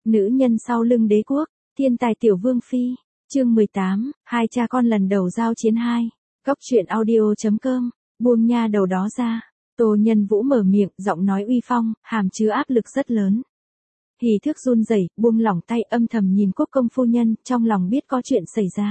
Nữ nhân sau lưng đế quốc, thiên tài tiểu vương phi, chương 18, hai cha con lần đầu giao chiến 2. Góc truyện audio.com, buông nha đầu đó ra. Tô Nhân Vũ mở miệng, giọng nói uy phong, hàm chứa áp lực rất lớn. Hỉ thước run rẩy, buông lỏng tay, âm thầm nhìn Quốc công phu nhân, trong lòng biết có chuyện xảy ra.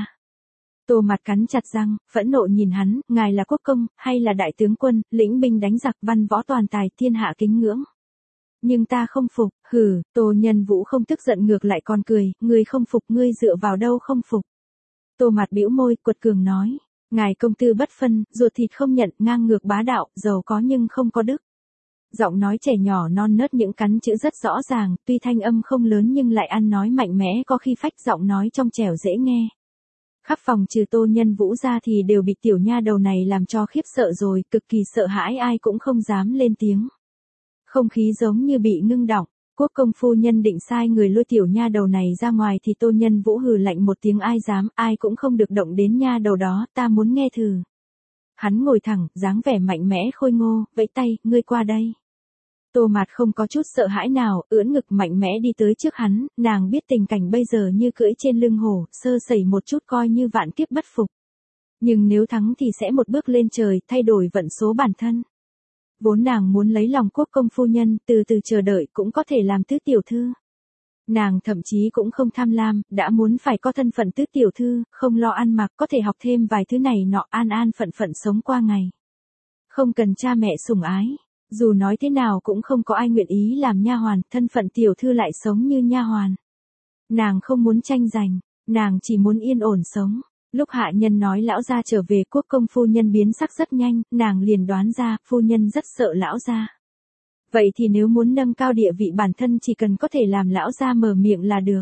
Tô Mặt cắn chặt răng, phẫn nộ nhìn hắn, ngài là quốc công, hay là đại tướng quân, lĩnh binh đánh giặc, văn võ toàn tài, thiên hạ kính ngưỡng. Nhưng ta không phục, hừ, Tô Nhân Vũ không tức giận ngược lại còn cười, ngươi không phục, ngươi dựa vào đâu không phục. Tô Mặt bĩu môi, quật cường nói, ngài công tư bất phân, ruột thịt không nhận, ngang ngược bá đạo, giàu có nhưng không có đức. Giọng nói trẻ nhỏ non nớt những cắn chữ rất rõ ràng, tuy thanh âm không lớn nhưng lại ăn nói mạnh mẽ, có khi phách giọng nói trong trẻo dễ nghe. Khắp phòng trừ Tô Nhân Vũ ra thì đều bị tiểu nha đầu này làm cho khiếp sợ rồi, cực kỳ sợ hãi, ai cũng không dám lên tiếng. Không khí giống như bị ngưng đọng. Quốc công phu nhân định sai người lôi tiểu nha đầu này ra ngoài thì Tô Nhân Vũ hừ lạnh một tiếng, ai dám, ai cũng không được động đến nha đầu đó, ta muốn nghe thử. Hắn ngồi thẳng, dáng vẻ mạnh mẽ khôi ngô, vẫy tay, ngươi qua đây. Tô Mạt không có chút sợ hãi nào, ưỡn ngực mạnh mẽ đi tới trước hắn, nàng biết tình cảnh bây giờ như cưỡi trên lưng hổ, sơ sẩy một chút coi như vạn kiếp bất phục. Nhưng nếu thắng thì sẽ một bước lên trời, thay đổi vận số bản thân. Vốn nàng muốn lấy lòng quốc công phu nhân, từ từ chờ đợi cũng có thể làm tứ tiểu thư. Nàng thậm chí cũng không tham lam, đã muốn phải có thân phận tứ tiểu thư, không lo ăn mặc, có thể học thêm vài thứ này nọ, an an phận phận sống qua ngày. Không cần cha mẹ sủng ái, dù nói thế nào cũng không có ai nguyện ý làm nha hoàn, thân phận tiểu thư lại sống như nha hoàn. Nàng không muốn tranh giành, nàng chỉ muốn yên ổn sống. Lúc hạ nhân nói lão gia trở về, quốc công phu nhân biến sắc rất nhanh, nàng liền đoán ra, phu nhân rất sợ lão gia. Vậy thì nếu muốn nâng cao địa vị bản thân chỉ cần có thể làm lão gia mở miệng là được.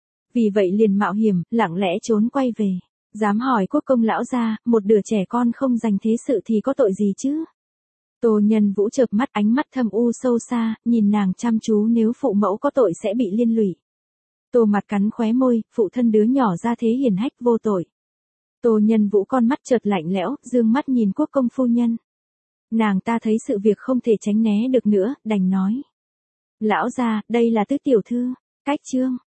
Vì vậy liền mạo hiểm, lặng lẽ trốn quay về. Dám hỏi quốc công lão gia, một đứa trẻ con không dành thế sự thì có tội gì chứ? Tô Nhân Vũ chợp mắt, ánh mắt thâm u sâu xa, nhìn nàng chăm chú, nếu phụ mẫu có tội sẽ bị liên lụy. Tô Mặt cắn khóe môi, phụ thân đứa nhỏ ra thế hiển hách vô tội. Tô Nhân Vũ con mắt chợt lạnh lẽo, dương mắt nhìn quốc công phu nhân. Nàng ta thấy sự việc không thể tránh né được nữa, đành nói. Lão gia, đây là tứ tiểu thư, cách chương.